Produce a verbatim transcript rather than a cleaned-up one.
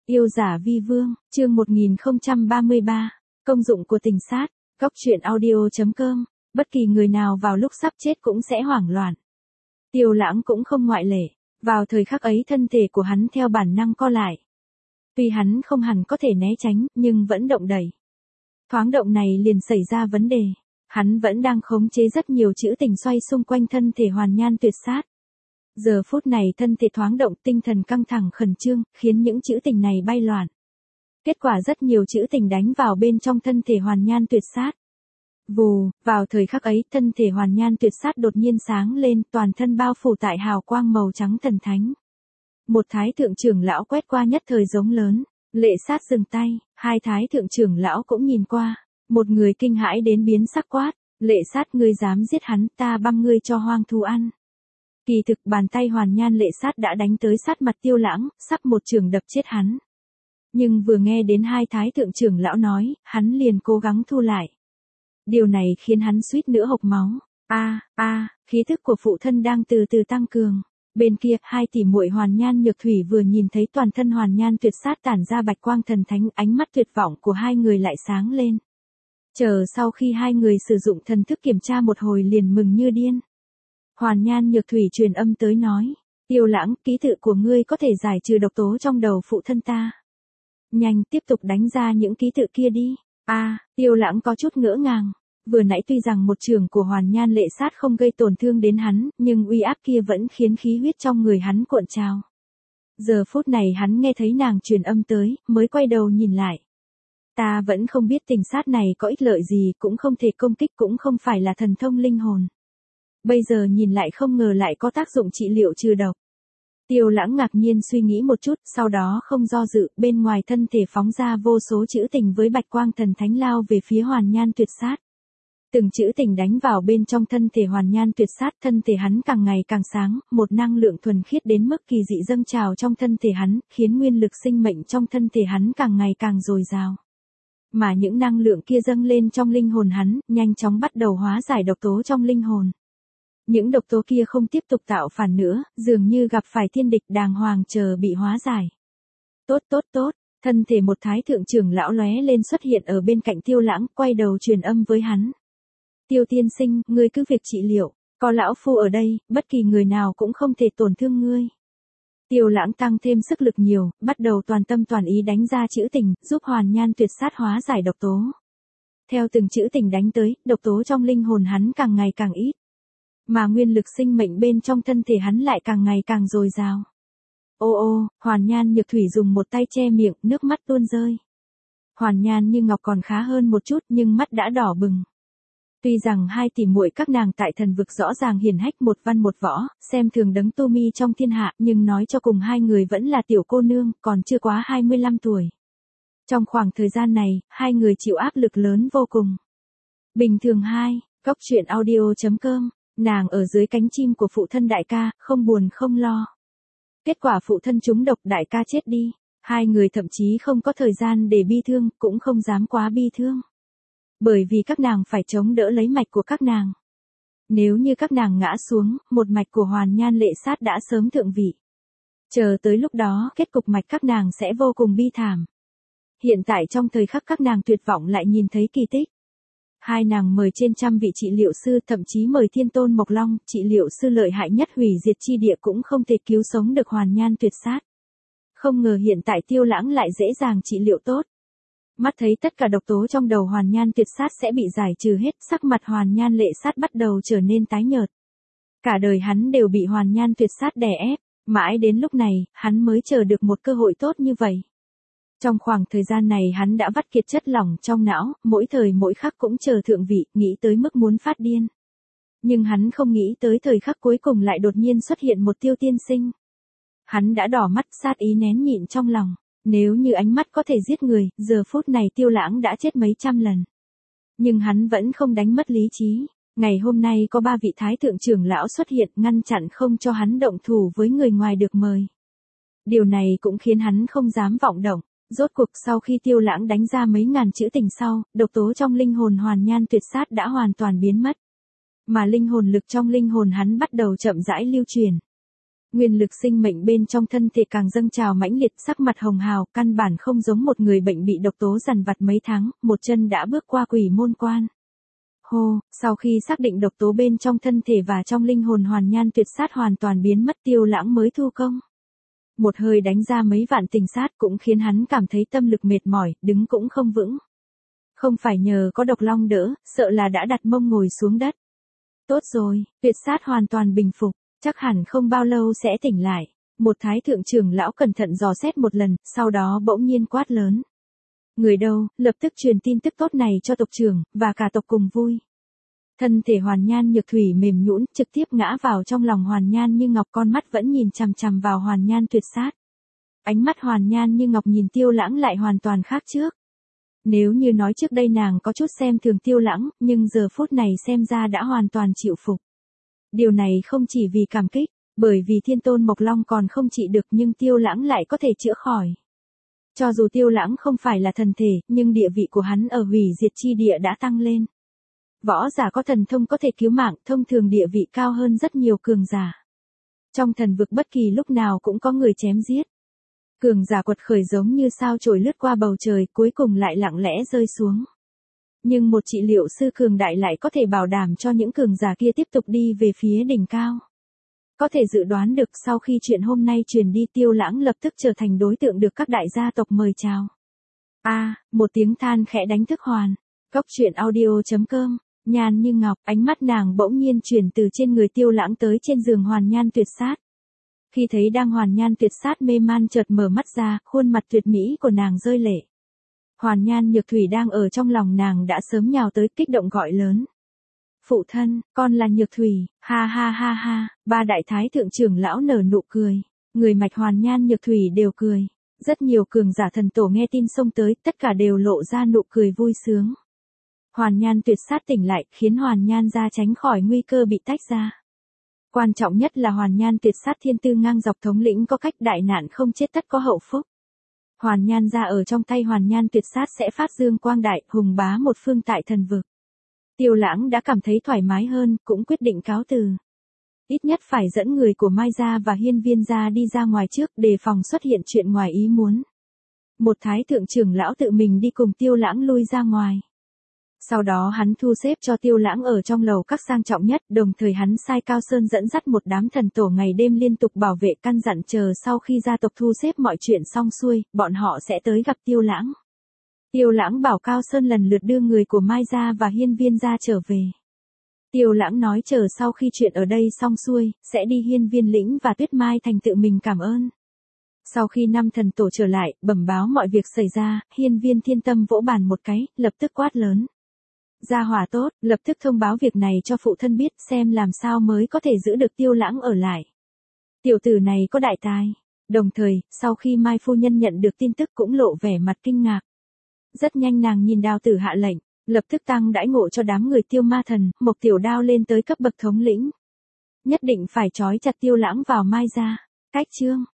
Yêu giả vi vương, chương một nghìn không trăm ba mươi ba, công dụng của tình sát, góc truyện audio.com, bất kỳ người nào vào lúc sắp chết cũng sẽ hoảng loạn. Tiêu Lãng cũng không ngoại lệ, vào thời khắc ấy thân thể của hắn theo bản năng co lại. Tuy hắn không hẳn có thể né tránh, nhưng vẫn động đẩy. Thoáng động này liền xảy ra vấn đề, hắn vẫn đang khống chế rất nhiều chữ tình xoay xung quanh thân thể Hoàn Nhan Tuyệt Sát. Giờ phút này thân thể thoáng động, tinh thần căng thẳng khẩn trương, khiến những chữ tình này bay loạn. Kết quả rất nhiều chữ tình đánh vào bên trong thân thể Hoàn Nhan Tuyệt Sát. Vù, vào thời khắc ấy, thân thể Hoàn Nhan Tuyệt Sát đột nhiên sáng lên, toàn thân bao phủ tại hào quang màu trắng thần thánh. Một thái thượng trưởng lão quét qua nhất thời giống lớn, Lệ Sát dừng tay, hai thái thượng trưởng lão cũng nhìn qua, một người kinh hãi đến biến sắc quát, Lệ Sát ngươi dám giết hắn, ta băm ngươi cho hoang thú ăn. Kỳ thực bàn tay Hoàn Nhan Lệ Sát đã đánh tới sát mặt Tiêu Lãng, sắp một chưởng đập chết hắn. Nhưng vừa nghe đến hai thái thượng trưởng lão nói, hắn liền cố gắng thu lại. Điều này khiến hắn suýt nữa hộc máu. A, a, khí thức của phụ thân đang từ từ tăng cường. Bên kia, hai tỷ muội Hoàn Nhan Nhược Thủy vừa nhìn thấy toàn thân Hoàn Nhan Tuyệt Sát tản ra bạch quang thần thánh, ánh mắt tuyệt vọng của hai người lại sáng lên. Chờ sau khi hai người sử dụng thần thức kiểm tra một hồi liền mừng như điên. Hoàn Nhan Nhược Thủy truyền âm tới nói, Tiêu Lãng, ký tự của ngươi có thể giải trừ độc tố trong đầu phụ thân ta. Nhanh, tiếp tục đánh ra những ký tự kia đi. A, à, Tiêu Lãng có chút ngỡ ngàng. Vừa nãy tuy rằng một chưởng của Hoàn Nhan Lệ Sát không gây tổn thương đến hắn, nhưng uy áp kia vẫn khiến khí huyết trong người hắn cuộn trào. Giờ phút này hắn nghe thấy nàng truyền âm tới, mới quay đầu nhìn lại. Ta vẫn không biết tình sát này có ích lợi gì, cũng không thể công kích, cũng không phải là thần thông linh hồn. Bây giờ nhìn lại không ngờ lại có tác dụng trị liệu trừ độc. Tiêu Lãng ngạc nhiên suy nghĩ một chút, sau đó không do dự, bên ngoài thân thể phóng ra vô số chữ tình với bạch quang thần thánh lao về phía Hoàn Nhan Tuyệt Sát. Từng chữ tình đánh vào bên trong thân thể Hoàn Nhan Tuyệt Sát, thân thể hắn càng ngày càng sáng, một năng lượng thuần khiết đến mức kỳ dị dâng trào trong thân thể hắn, khiến nguyên lực sinh mệnh trong thân thể hắn càng ngày càng dồi dào. Mà những năng lượng kia dâng lên trong linh hồn hắn, nhanh chóng bắt đầu hóa giải độc tố trong linh hồn. Những độc tố kia không tiếp tục tạo phản nữa, dường như gặp phải thiên địch, đàng hoàng chờ bị hóa giải. Tốt tốt tốt, thân thể một thái thượng trưởng lão lóe lên xuất hiện ở bên cạnh Tiêu Lãng, quay đầu truyền âm với hắn. Tiêu tiên sinh, ngươi cứ việc trị liệu, có lão phu ở đây, bất kỳ người nào cũng không thể tổn thương ngươi. Tiêu Lãng tăng thêm sức lực nhiều, bắt đầu toàn tâm toàn ý đánh ra chữ tình, giúp Hoàn Nhan Tuyệt Sát hóa giải độc tố. Theo từng chữ tình đánh tới, độc tố trong linh hồn hắn càng ngày càng ít. Mà nguyên lực sinh mệnh bên trong thân thể hắn lại càng ngày càng dồi dào. Ô ô, Hoàn Nhan Nhược Thủy dùng một tay che miệng, nước mắt tuôn rơi. Hoàn Nhan Như Ngọc còn khá hơn một chút, nhưng mắt đã đỏ bừng. Tuy rằng hai tỷ muội các nàng tại thần vực rõ ràng hiển hách một văn một võ, xem thường đấng tu mi trong thiên hạ, nhưng nói cho cùng hai người vẫn là tiểu cô nương, còn chưa quá hai mươi lăm tuổi. Trong khoảng thời gian này, hai người chịu áp lực lớn vô cùng. Bình thường hai, góc truyện audio.com, nàng ở dưới cánh chim của phụ thân đại ca, không buồn không lo. Kết quả phụ thân trúng độc, đại ca chết đi, hai người thậm chí không có thời gian để bi thương, cũng không dám quá bi thương. Bởi vì các nàng phải chống đỡ lấy mạch của các nàng. Nếu như các nàng ngã xuống, một mạch của Hoàn Nhan Lệ Sát đã sớm thượng vị. Chờ tới lúc đó, kết cục mạch các nàng sẽ vô cùng bi thảm. Hiện tại trong thời khắc các nàng tuyệt vọng lại nhìn thấy kỳ tích. Hai nàng mời trên trăm vị trị liệu sư, thậm chí mời Thiên Tôn Mộc Long, trị liệu sư lợi hại nhất hủy diệt chi địa cũng không thể cứu sống được Hoàn Nhan Tuyệt Sát. Không ngờ hiện tại Tiêu Lãng lại dễ dàng trị liệu tốt. Mắt thấy tất cả độc tố trong đầu Hoàn Nhan Tuyệt Sát sẽ bị giải trừ hết, sắc mặt Hoàn Nhan Lệ Sát bắt đầu trở nên tái nhợt. Cả đời hắn đều bị Hoàn Nhan Tuyệt Sát đè ép, mãi đến lúc này, hắn mới chờ được một cơ hội tốt như vậy. Trong khoảng thời gian này hắn đã vắt kiệt chất lỏng trong não, mỗi thời mỗi khắc cũng chờ thượng vị, nghĩ tới mức muốn phát điên. Nhưng hắn không nghĩ tới thời khắc cuối cùng lại đột nhiên xuất hiện một Tiêu tiên sinh. Hắn đã đỏ mắt, sát ý nén nhịn trong lòng. Nếu như ánh mắt có thể giết người, giờ phút này Tiêu Lãng đã chết mấy trăm lần. Nhưng hắn vẫn không đánh mất lý trí. Ngày hôm nay có ba vị thái thượng trưởng lão xuất hiện, ngăn chặn không cho hắn động thủ với người ngoài được mời. Điều này cũng khiến hắn không dám vọng động. Rốt cuộc sau khi Tiêu Lãng đánh ra mấy ngàn chữ tình sau, độc tố trong linh hồn Hoàn Nhan Tuyệt Sát đã hoàn toàn biến mất. Mà linh hồn lực trong linh hồn hắn bắt đầu chậm rãi lưu truyền. Nguyên lực sinh mệnh bên trong thân thể càng dâng trào mãnh liệt, sắc mặt hồng hào, căn bản không giống một người bệnh bị độc tố dằn vặt mấy tháng, một chân đã bước qua quỷ môn quan. Hô, sau khi xác định độc tố bên trong thân thể và trong linh hồn hoàn nhan tuyệt sát hoàn toàn biến mất, Tiêu Lãng mới thu công. Một hơi đánh ra mấy vạn tình sát cũng khiến hắn cảm thấy tâm lực mệt mỏi, đứng cũng không vững. Không phải nhờ có độc long đỡ, sợ là đã đặt mông ngồi xuống đất. Tốt rồi, tuyệt sát hoàn toàn bình phục, chắc hẳn không bao lâu sẽ tỉnh lại. Một thái thượng trưởng lão cẩn thận dò xét một lần, sau đó bỗng nhiên quát lớn. Người đâu, lập tức truyền tin tức tốt này cho tộc trưởng, và cả tộc cùng vui. Thân thể Hoàn Nhan Nhược Thủy mềm nhũn, trực tiếp ngã vào trong lòng Hoàn Nhan Như Ngọc, con mắt vẫn nhìn chằm chằm vào Hoàn Nhan tuyệt sát. Ánh mắt Hoàn Nhan Như Ngọc nhìn Tiêu Lãng lại hoàn toàn khác trước. Nếu như nói trước đây nàng có chút xem thường Tiêu Lãng, nhưng giờ phút này xem ra đã hoàn toàn chịu phục. Điều này không chỉ vì cảm kích, bởi vì Thiên Tôn Mộc Long còn không trị được nhưng Tiêu Lãng lại có thể chữa khỏi. Cho dù Tiêu Lãng không phải là thần thể, nhưng địa vị của hắn ở hủy diệt chi địa đã tăng lên. Võ giả có thần thông có thể cứu mạng, thông thường địa vị cao hơn rất nhiều cường giả. Trong thần vực bất kỳ lúc nào cũng có người chém giết. Cường giả quật khởi giống như sao chổi lướt qua bầu trời, cuối cùng lại lặng lẽ rơi xuống. Nhưng một trị liệu sư cường đại lại có thể bảo đảm cho những cường giả kia tiếp tục đi về phía đỉnh cao. Có thể dự đoán được sau khi chuyện hôm nay truyền đi, Tiêu Lãng lập tức trở thành đối tượng được các đại gia tộc mời chào. A, à, một tiếng than khẽ đánh thức Hoàn. Góc truyện audio chấm com. Nhan Như Ngọc, ánh mắt nàng bỗng nhiên chuyển từ trên người Tiêu Lãng tới trên giường Hoàn Nhan tuyệt sát. Khi thấy đang Hoàn Nhan tuyệt sát mê man, chợt mở mắt ra, khuôn mặt tuyệt mỹ của nàng rơi lệ. Hoàn Nhan Nhược Thủy đang ở trong lòng nàng đã sớm nhào tới, kích động gọi lớn. Phụ thân, con là Nhược Thủy, ha ha ha ha, ba đại thái thượng trưởng lão nở nụ cười. Người mạch Hoàn Nhan Nhược Thủy đều cười. Rất nhiều cường giả thần tổ nghe tin xông tới, tất cả đều lộ ra nụ cười vui sướng. Hoàn Nhan tuyệt sát tỉnh lại, khiến Hoàn Nhan gia tránh khỏi nguy cơ bị tách ra. Quan trọng nhất là Hoàn Nhan tuyệt sát thiên tư ngang dọc, thống lĩnh có cách, đại nạn không chết tất có hậu phúc. Hoàn Nhan gia ở trong tay Hoàn Nhan tuyệt sát sẽ phát dương quang đại, hùng bá một phương tại thần vực. Tiêu Lãng đã cảm thấy thoải mái hơn, cũng quyết định cáo từ. Ít nhất phải dẫn người của Mai gia và Hiên Viên gia đi ra ngoài trước, đề phòng xuất hiện chuyện ngoài ý muốn. Một thái thượng trưởng lão tự mình đi cùng Tiêu Lãng lui ra ngoài. Sau đó hắn thu xếp cho Tiêu Lãng ở trong lầu các sang trọng nhất, đồng thời hắn sai Cao Sơn dẫn dắt một đám thần tổ ngày đêm liên tục bảo vệ, căn dặn chờ sau khi gia tộc thu xếp mọi chuyện xong xuôi, bọn họ sẽ tới gặp Tiêu Lãng. Tiêu Lãng bảo Cao Sơn lần lượt đưa người của Mai gia và Hiên Viên gia trở về. Tiêu Lãng nói chờ sau khi chuyện ở đây xong xuôi, sẽ đi Hiên Viên lĩnh và Tuyết Mai thành tự mình cảm ơn. Sau khi năm thần tổ trở lại, bẩm báo mọi việc xảy ra, Hiên Viên Thiên Tâm vỗ bàn một cái, lập tức quát lớn. Gia hỏa tốt, lập tức thông báo việc này cho phụ thân biết, xem làm sao mới có thể giữ được Tiêu Lãng ở lại. Tiểu tử này có đại tài. Đồng thời, sau khi Mai phu nhân nhận được tin tức cũng lộ vẻ mặt kinh ngạc. Rất nhanh nàng nhìn Đao Tử hạ lệnh, lập tức tăng đãi ngộ cho đám người Tiêu Ma Thần, Mộc Tiểu Đao lên tới cấp bậc thống lĩnh. Nhất định phải trói chặt Tiêu Lãng vào Mai gia. Cách chương